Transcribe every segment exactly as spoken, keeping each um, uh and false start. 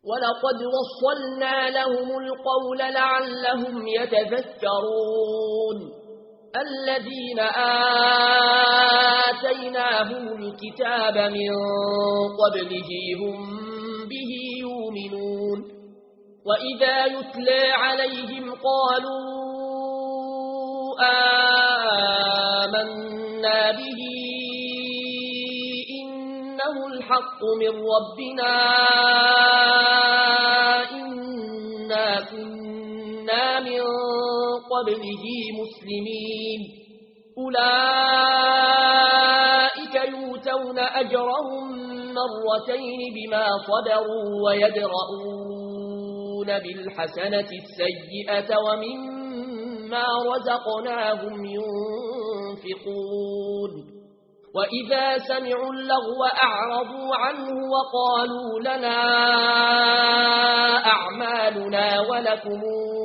ولقد وصلنا لهم القول لعلهم يتذكرون الذين آتيناهم الكتاب من قبله هم به يؤمنون وإذا يتلى عليهم قالوا آمنا به إنه الحق من ربنا إنا كنا من قبله مسلمين أولئك يؤتون أجرهم مرتين بما صبروا ويدرؤون بالحسنة السيئة ومما رزقناهم ينفقون وإذا سمعوا اللغو أعرضوا عنه وقالوا لنا أعمالنا ولكم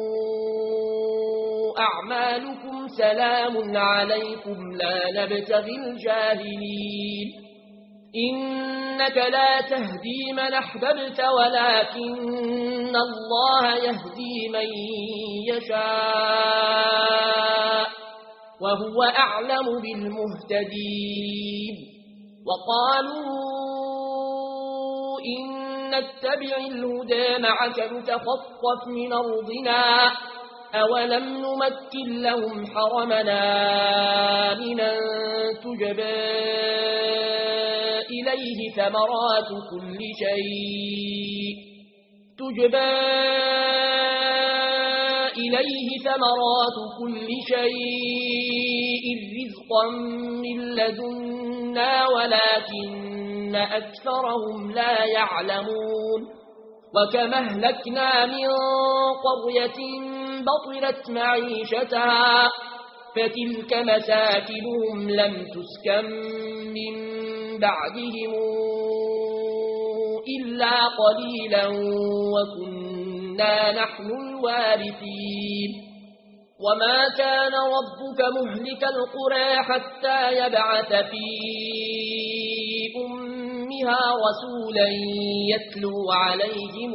أعمالكم سلام عليكم لا نبتغي الجاهلين إنك لا تهدي من أحببت ولكن الله يهدي من يشاء وهو أعلم بالمهتدين وقالوا إن نتبع الهدى معك نتخطف من أرضنا أولم نمكن لهم حرمنا آمنا تجبى إليه ثمرات كل شيء تجبى إليه ثمرات كل شيء رزقا من لدنا ولكن أكثرهم لا يعلمون وكما أهلكنا من قرية بطرت معيشتها فتلك مساكنهم لم تسكن من بعدهم إلا قليلا وكنا نحن الوارثين وما كان ربك مهلك القرى حتى يبعث في أمها رسولا يتلو عليهم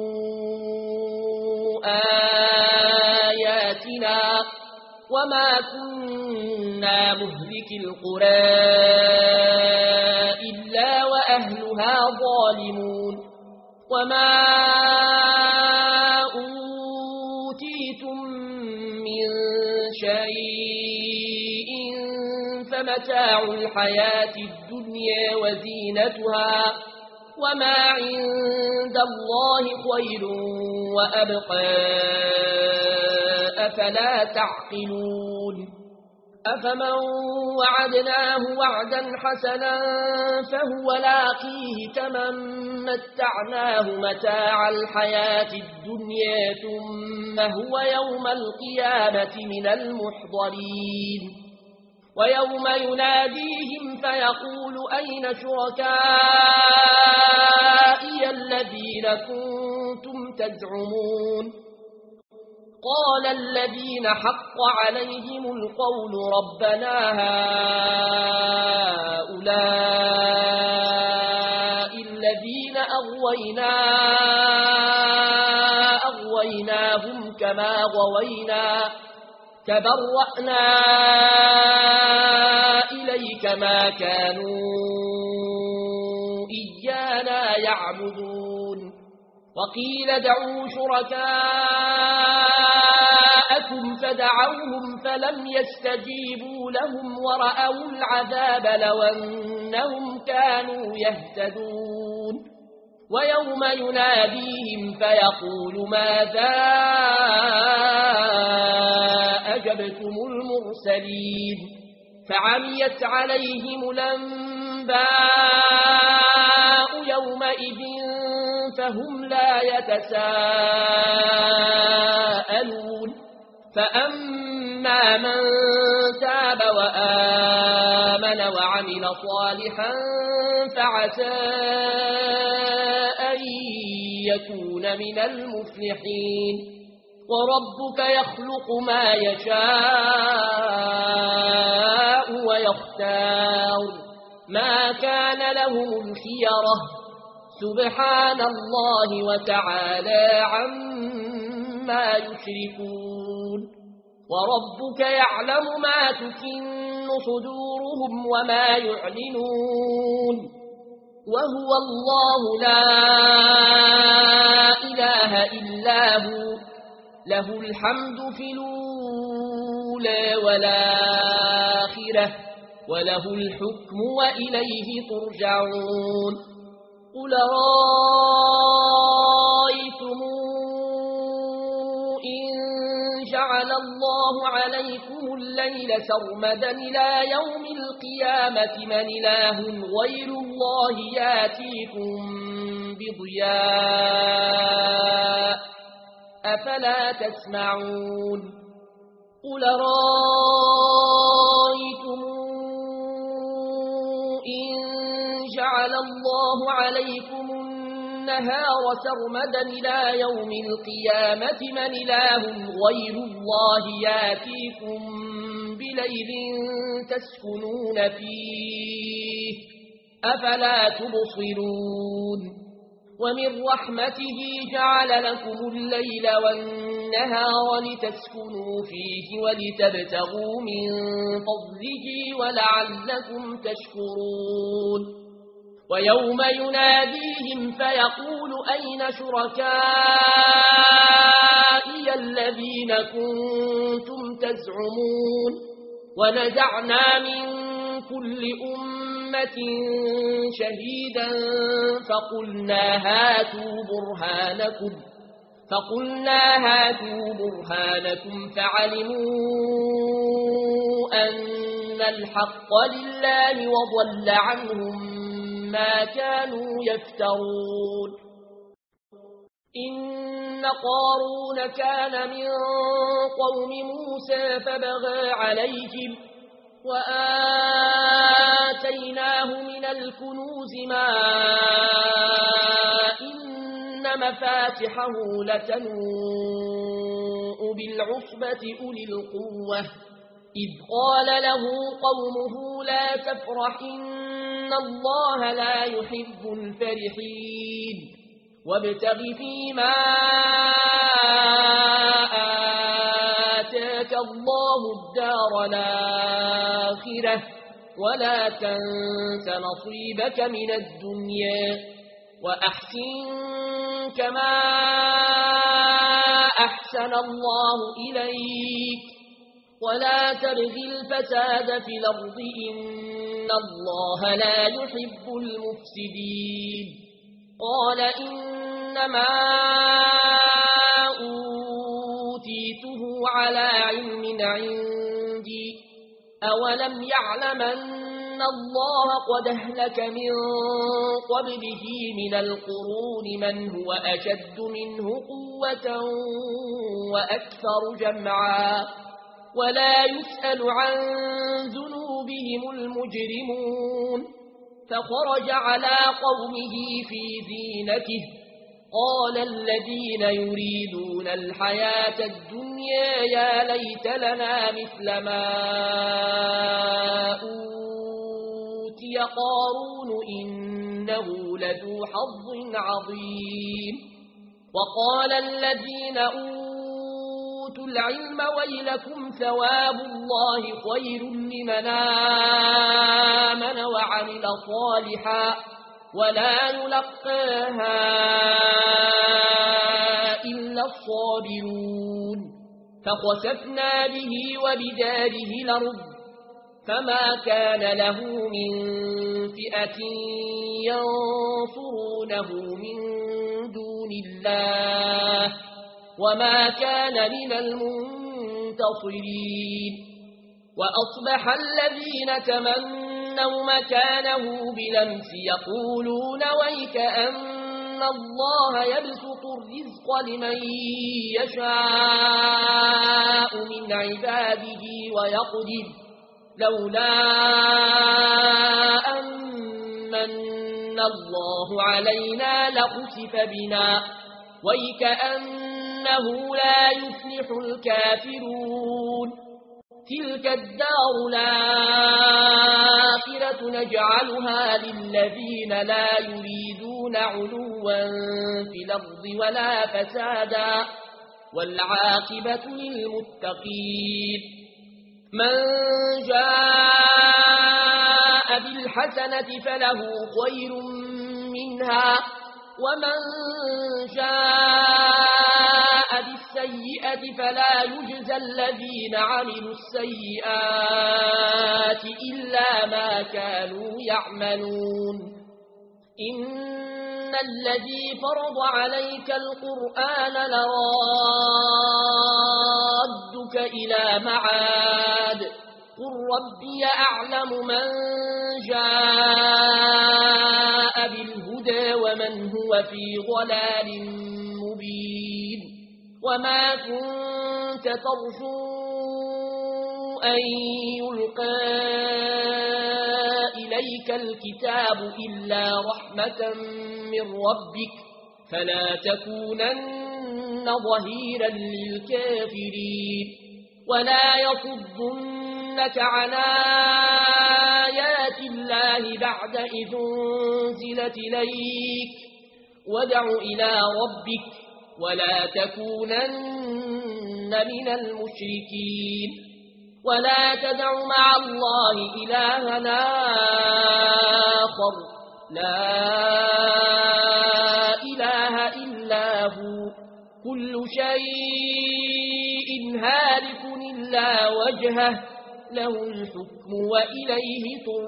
آياتنا وما كنا مهلك القرى إلا وأهلها ظالمون وما أوتيتم من شيء فمتاع الحياة الدنيا وزينتها وما عند الله خير وأبقى أفلا تعقلون أفمن وعدناه وعدا حسنا فهو لاقيه كمن متعناه متاع الحياة الدنيا ثم هو يوم القيامة من المحضرين ويوم يناديهم فيقول أين شركائي الذين كنتم تزعمون قال الذين حق عليهم القول ربنا هؤلاء الذين أغوينا أغويناهم كما غوينا تبرأنا إليك ما كانوا إيانا يعبدون وقيل دعوا شركاءكم فدعوهم فلم يستجيبوا لهم ورأوا العذاب لو أنهم كانوا يهتدون ويوم يناديهم فيقول ماذا أجبتم المرسلين فعميت عليهم الأنباء يومئذ فهم لا يتساءلون فأما من تاب وآمن وعمل صالحا فعسى أن يكون من المفلحين وربك يخلق ما يشاء ويختار ما كان لهم الخيرة سبحان الله وتعالى عما يشركون وربك يعلم ما تكن صدورهم وما يعلنون وهو الله لا إله إلا هو له الحمد في الأولى والآخرة وله الحكم وإليه ترجعون قل رأيتم إن جعل الله عليكم الليل سرمدا إلى يوم القيامة من إله غير الله ياتيكم بضياء أفلا تسمعون قل رأيتم إن جعل الله عليكم النهار سرمدا إلى يوم القيامة من إله غير الله ياتيكم بليل تسكنون فيه أفلا تبصرون ومن رحمته جعل لكم الليل والنهار لتسكنوا فيه ولتبتغوا من فضله ولعلكم تشكرون ويوم يناديهم فيقول أين شركائي الذين كنتم تزعمون ونزعنا من كل أمة شهيدا فقلنا هاتوا برهانكم فقلنا هاتوا برهانكم فعلموا أن الحق لله وضل عنهم ما كانوا يفترون إن قارون كان من قوم موسى فبغى عليهم وآتيناه من الكنوز ما إن مفاتحه لتنوء بالعصبة أولي القوة إذ قال له قومه لا تفرح إن الله لا يحب الفرحين وابتغ فيما آتاك الله الدار الآخرة ولا تنس نصيبك من الدنيا وأحسن كما أحسن الله إليك ولا تبغ الفساد في الأرض إن الله لا يحب المفسدين قال إنما أوتيته على علم عندي أولم يعلم أن الله قد أهلك من قبله من القرون من هو أشد منه قوة وأكثر جمعا ولا يسأل عن ذنوبهم المجرمون فخرج على قومه في زينته قال الذين يريدون الحياة الدنيا يا ليت لنا مثل ما أوتي قارون إنه لذو حظ عظيم وقال الذين أوتوا العلم ويلكم ثواب الله خير لمن آمن وعمل صالحا ولا يلقاها إلا الصابرون فخسفنا به وبداره الأرض فما كان له من فئة ينصرونه من دون الله وما كان من المنتصرين وأصبح الذين تمنوا مكانه بلمس يقولون ويك أن الله يبسط الرزق لمن يشاء من عباده ويقدر لولا أمن الله علينا لخسف بنا ويكأنه لا يفلح الكافرون تلك الدار الآخرة نجعلها للذين لا يريدون يريدون علوا في الأرض ولا فسادا والعاقبة للمتقين من جاء بالحسنة فله خير منها ومن جاء بالسيئة فلا يجزى الذين عملوا السيئات إلا ما كانوا يعملون إن الذي فرض عليك القرآن لرادك إلى معاد قل ربي أعلم من جاء بالهدى ومن هو في ضلال مبين وما كنت ترجو أن يلقى إليك الكتاب إلا رحمة من ربك فلا تكونن ظهيرا للكافرين ولا يصدنك عن آيات الله بعد إذ أنزلت إليك وادع إلى ربك ولا تكونن من المشركين ولا تدع مع الله إلها آخر لا إله إلا هو كل شيء هالك إلا وجهه له الحكم وإليه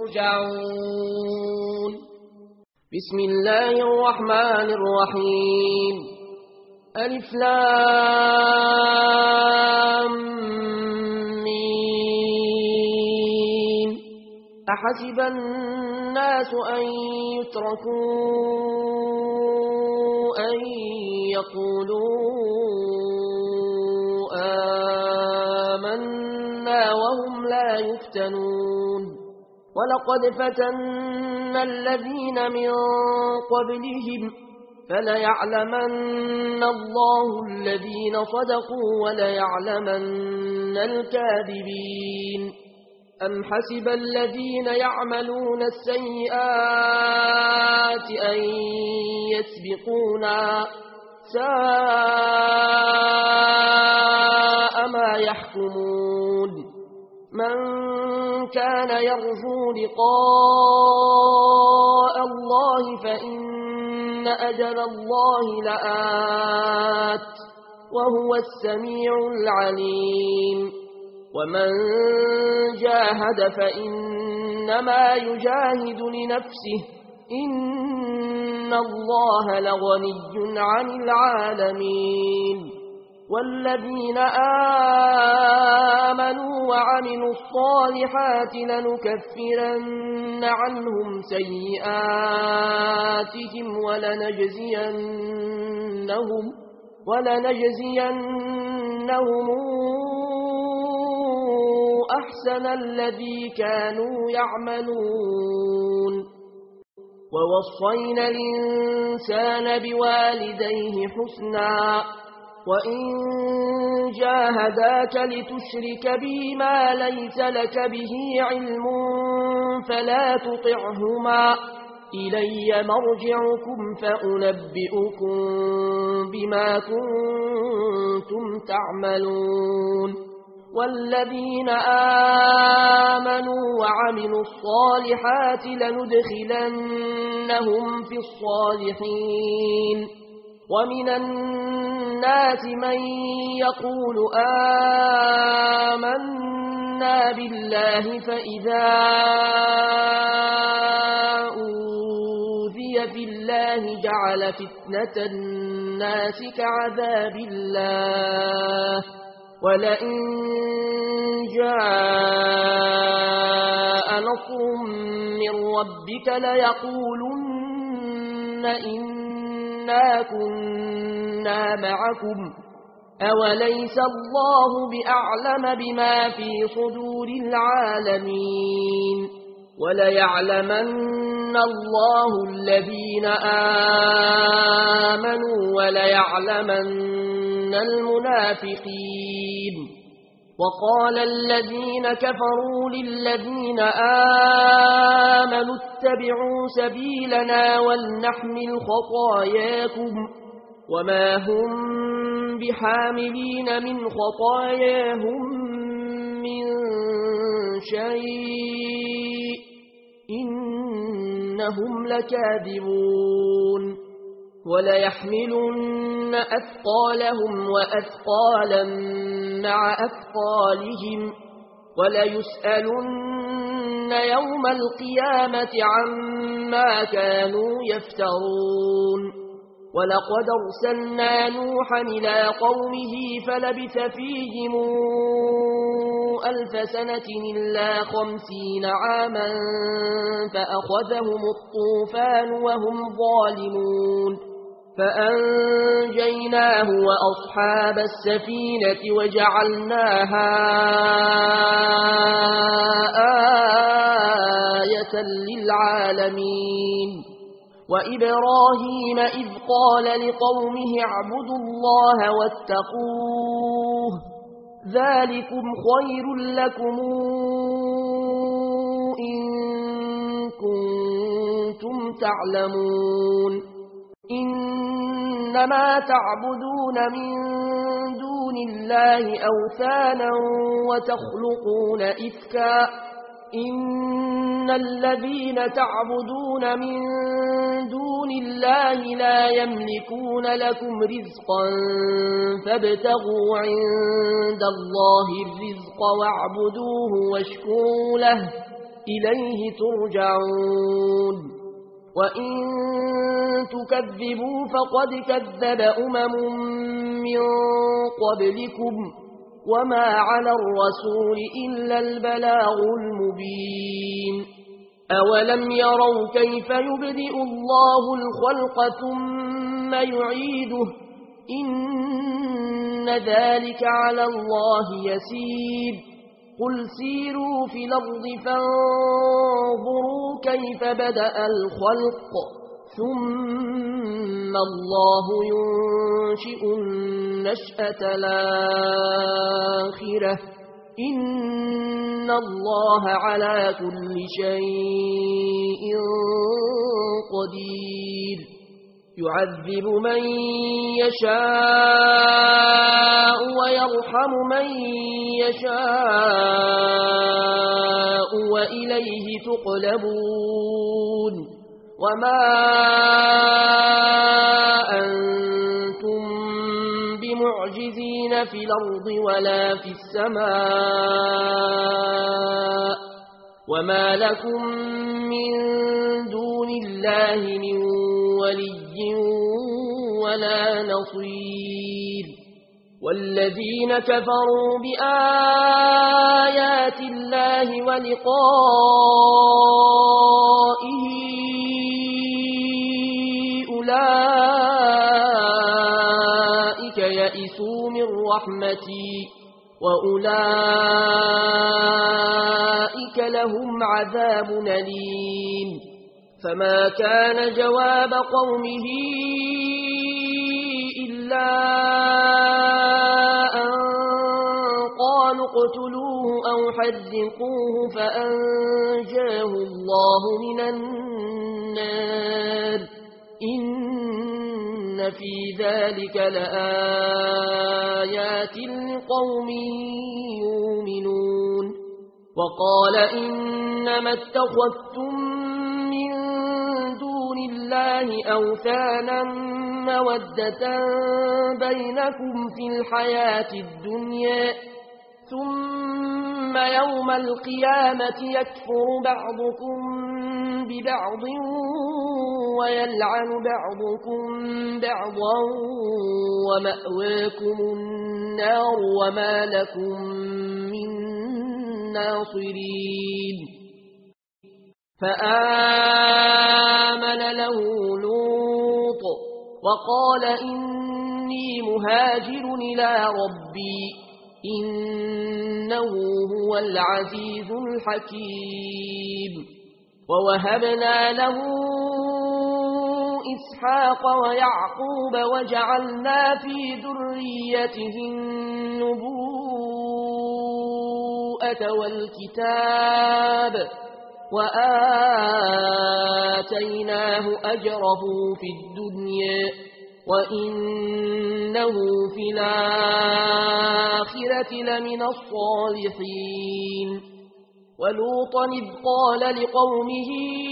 ترجعون بسم الله الرحمن الرحيم ألف لام ميم أحسب الناس أن يتركوا أن يقولوا آمنا وهم لا يفتنون ولقد فتنا الذين من قبلهم فليعلمن الله الذين صدقوا وليعلمن الكاذبين أم حسب الذين يعملون السيئات أن يسبقونا ساء ما يحكمون من كان يرجو لقاء الله فإن أجل الله لآت وهو السميع العليم ومن جاهد فإنما يجاهد لنفسه إن الله لغني عن العالمين والذين آمنوا وعملوا الصالحات لنكفرن عنهم سيئاتهم ولنجزينهم ولنجزينهم أحسن الذي كانوا يعملون ووصينا الإنسان بوالديه حسنا وإن جاهداك لتشرك بي ما ليس لك به علم فلا تطعهما إلي مرجعكم فأنبئكم بما كنتم تعملون والذين آمنوا وعملوا الصالحات لندخلنهم في الصالحين ومن الناس من يقول آمنا بالله فإذا أوذي في الله جعل فتنة الناس كعذاب الله ولئن جاء نصر من ربك ليقولن إنا كنا معكم أوليس الله بأعلم بما في صدور العالمين وليعلمن الله الذين آمنوا وليعلمن المنافقين وقال الذين كفروا للذين آمنوا اتبعوا سبيلنا ولنحمل خطاياكم وما هم بحاملين من خطاياهم من شيء إنهم لكاذبون وليحملن أثقالهم وأثقالا مع أثقالهم وليسألن يوم القيامة عما كانوا يفترون ولقد أرسلنا نوحا إلى قومه فلبث فيهم ألف سنة إلا خمسين عاما فأخذهم الطوفان وهم ظالمون فأنجيناه وأصحاب السفينة وجعلناها آية للعالمين وإبراهيم إذ قال لقومه اعبدوا الله واتقوه ذلكم خير لكم إن كنتم تعلمون إنما تعبدون من دون الله أوثانا وتخلقون إفكا إن الذين تعبدون من دون الله لا يملكون لكم رزقا فابتغوا عند الله الرزق واعبدوه واشكروا له إليه ترجعون وإن تكذبوا فقد كذب أمم من قبلكم وما على الرسول إلا البلاغ المبين أولم يروا كيف يبدئ الله الخلق ثم يعيده إن ذلك على الله يسير قل سيروا في الأرض فانظروا كيف بدأ الخلق ثم الله ينشئ النشأة الآخرة إن الله على كل شيء قدير يعذب من يشاء ويرحم من يشاء وإليه تقلبون وما أنتم بمعجزين في الأرض ولا في السماء وما لكم من دون الله من ولي ولا نصير والذين كفروا بآيات الله ولقائه أولئك يئسوا من رحمتي وأولئك لهم عذاب أليم فما كان جواب قومه إلا أن قالوا اقتلوه أو حرقوه فأنجاه الله من النار إن في ذلك لآيات لقوم يؤمنون وقال إنما اتخذتم من دون الله أوثانا مودة بينكم في الحياة الدنيا ثم يوم القيامة يكفر بعضكم ببعض ويلعن بعضكم بعضا ومأواكم النار وما لكم من ناصرين فآمن له لوط وقال إني مهاجر إلى ربي إنه هو العزيز الحكيم ووهبنا له إسحاق ويعقوب وجعلنا في ذريته النبوة أتوا الكتاب وآتيناه أجره في الدنيا وإنه في الآخرة لمن الصالحين ولوطا إذ قال لقومه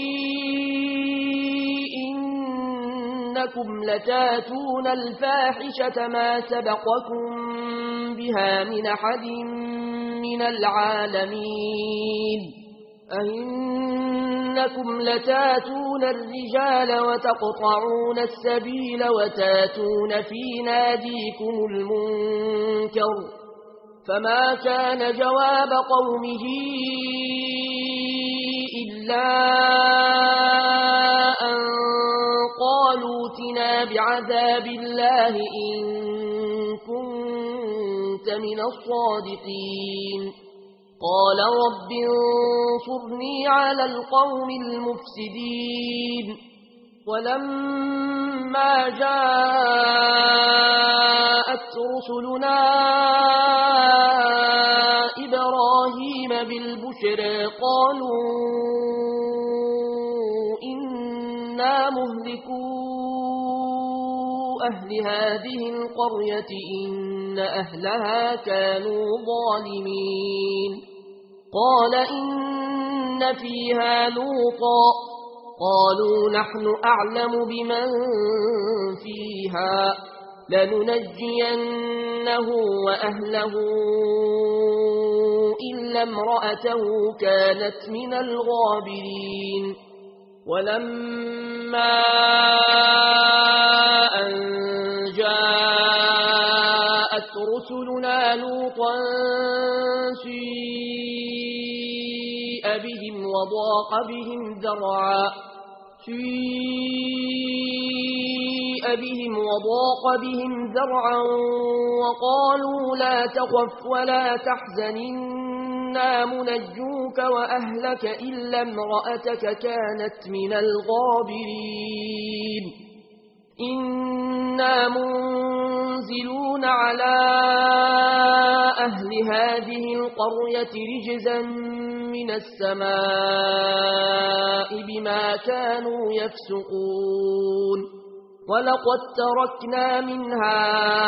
إنكم لتاتون الفاحشة ما سبقكم بها من أحد من العالمين أئنكم لتاتون الرجال وتقطعون السبيل وتاتون في ناديكم المنكر فما كان جواب قومه إلا أن قالوا ائتنا بعذاب الله إن كنت من الصادقين قال رب انصرني على القوم المفسدين ولما جاءت رسلنا إبراهيم بالبشرى قالوا إنا مهلكو أهل هذه القرية إن أهلها كانوا ظالمين قال إن فيها لوطا قالوا نحن أعلم بمن فيها لننجينه وأهله إلا امرأته كانت من الغابرين ولما أن جاءت رسلنا لوطا سيء بهم وضاق بهم ذرعا سيء بهم وضاق بهم ذرعا وقالوا لا تخف ولا تحزن إنا منجوك وأهلك إلا امرأتك كانت من الغابرين إنا منزلون على أهل هذه القرية رجزا من السماء بما كانوا يفسقون ولقد تركنا منها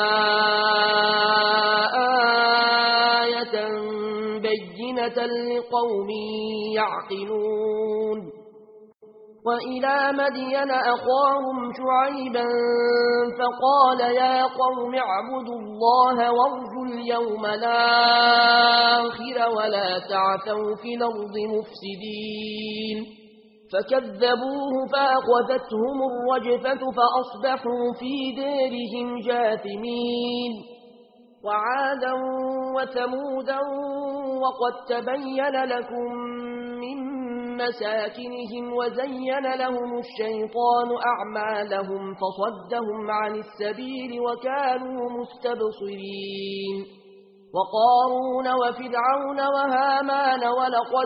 آية بينة لقوم يعقلون وإلى مدين أخاهم شعيبا فقال يا قوم اعبدوا الله وارجوا اليوم الآخر ولا تعثوا في الأرض مفسدين فكذبوه فأخذتهم الرجفة فأصبحوا في دارهم جاثمين وعادا وثمودا وقد تبين لكم من مساكنهم وزين لهم الشيطان أعمالهم فصدهم عن السبيل وكانوا مستبصرين وقارون وفرعون وهامان ولقد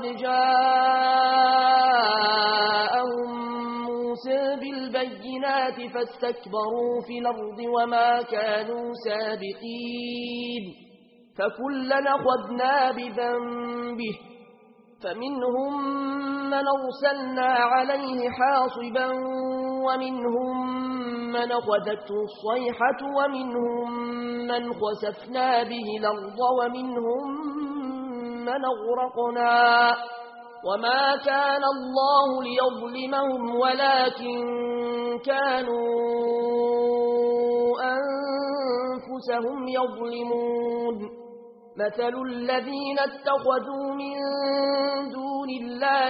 جاءهم موسى بالبينات فاستكبروا في الأرض وما كانوا سابقين فكلا أخذنا بذنبه فمنهم من أرسلنا عليه حاصبا ومنهم من أخذته الصيحة ومنهم من خسفنا به الأرض ومنهم من أغرقنا وما كان الله ليظلمهم ولكن كانوا أنفسهم يظلمون مثل الذين اتخذوا من دون الله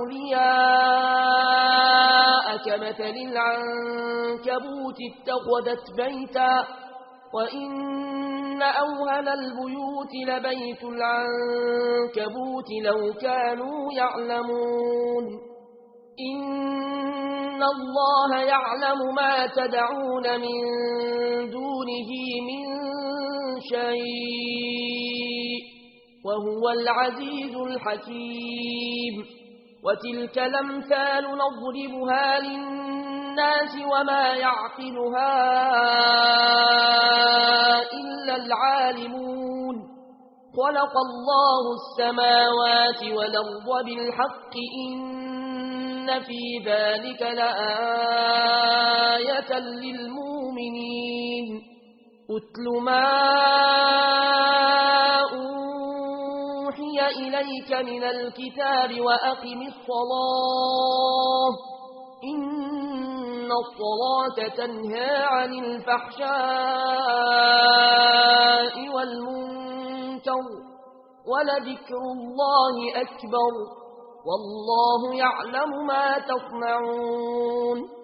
أولياء كمثل العنكبوت اتخذت بيتا وإن أوهن البيوت لبيت العنكبوت لو كانوا يعلمون إن الله يعلم ما تدعون من دونه من شيء وهو العزيز الحكيم وتلك الأمثال نضربها للناس وما يعقلها إلا العالمون خلق الله السماوات والأرض بالحق إن في ذلك لآية للمؤمنين أتل ما أوحي إليك من الكتاب وأقم الصلاة إن الصلاة تنهى عن الفحشاء والمنكر ولذكر الله أكبر والله يعلم ما تصنعون